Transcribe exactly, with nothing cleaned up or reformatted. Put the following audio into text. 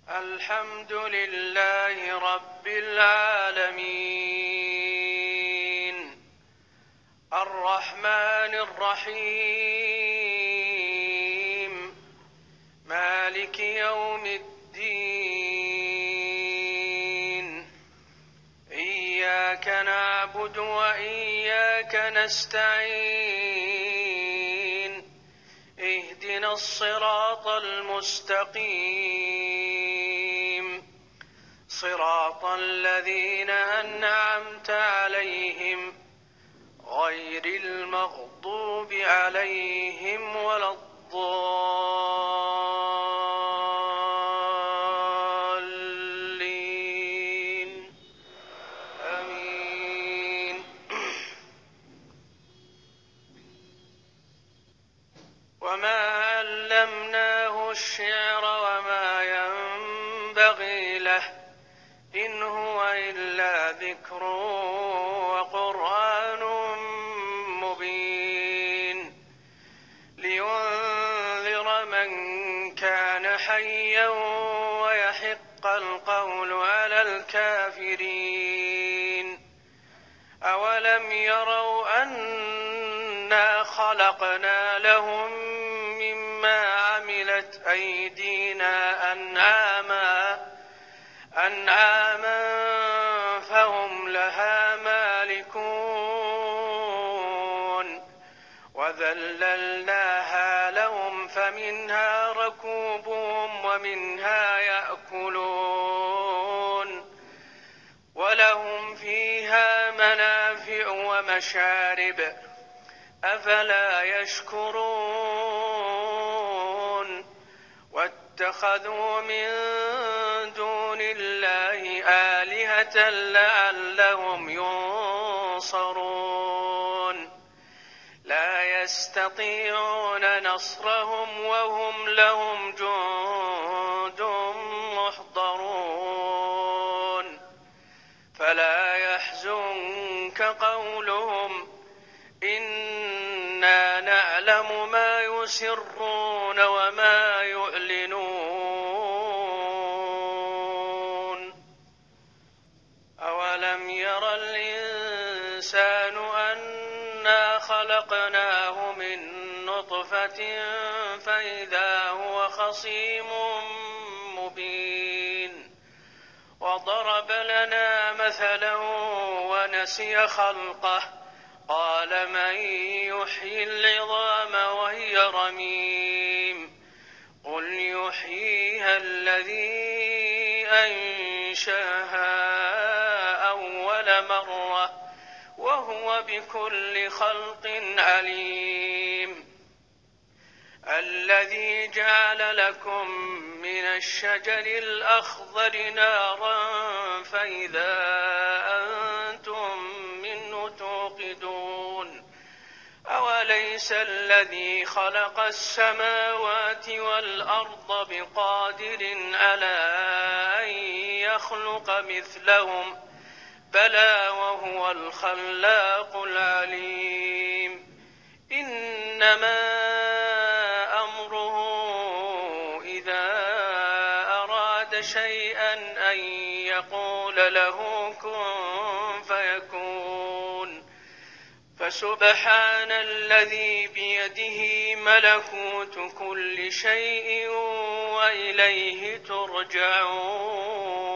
الحمد لله رب العالمين الرحمن الرحيم مالك يوم الدين إياك نعبد وإياك نستعين اهدنا الصراط المستقيم صراط الذين أنعمت عليهم غير المغضوب عليهم ولا الضالين آمين. وما علمناه الشعر وما ينبغي له إن هو إلا ذكر وقرآن مبين لينذر من كان حيا ويحق القول على الكافرين. أولم يروا أنا خلقنا لهم مما عملت أيدينا أنعاما أنعاما فهم لها مالكون وذللناها لهم فمنها ركوبهم ومنها يأكلون ولهم فيها منافع ومشارب أفلا يشكرون واتخذوا من دون الله آلهة لعلهم ينصرون لا يستطيعون نصرهم وهم لهم جند محضرون فلا يحزنك قولهم إنا نعلم ما يسرون وما يعلنون. أولم ير الإنسان أنا خلقناه من نطفة فإذا هو خصيم مبين وضرب لنا مثلا ونسي خلقه قال من يحيي العظام وهي رميم قل يحييها الذي أنشاها أول مرة وهو بكل خلق عليم الذي جعل لكم من الشجر الأخضر نارا فإذا أنتم منه توقدون أوليس الذي خلق السماوات والأرض بقادر على أن يخلق مثلهم بلى وهو الخلاق العليم إنما أمره إذا أراد شيئا أن يقول له كن فيكون فسبحان الذي بيده ملكوت كل شيء وإليه ترجعون.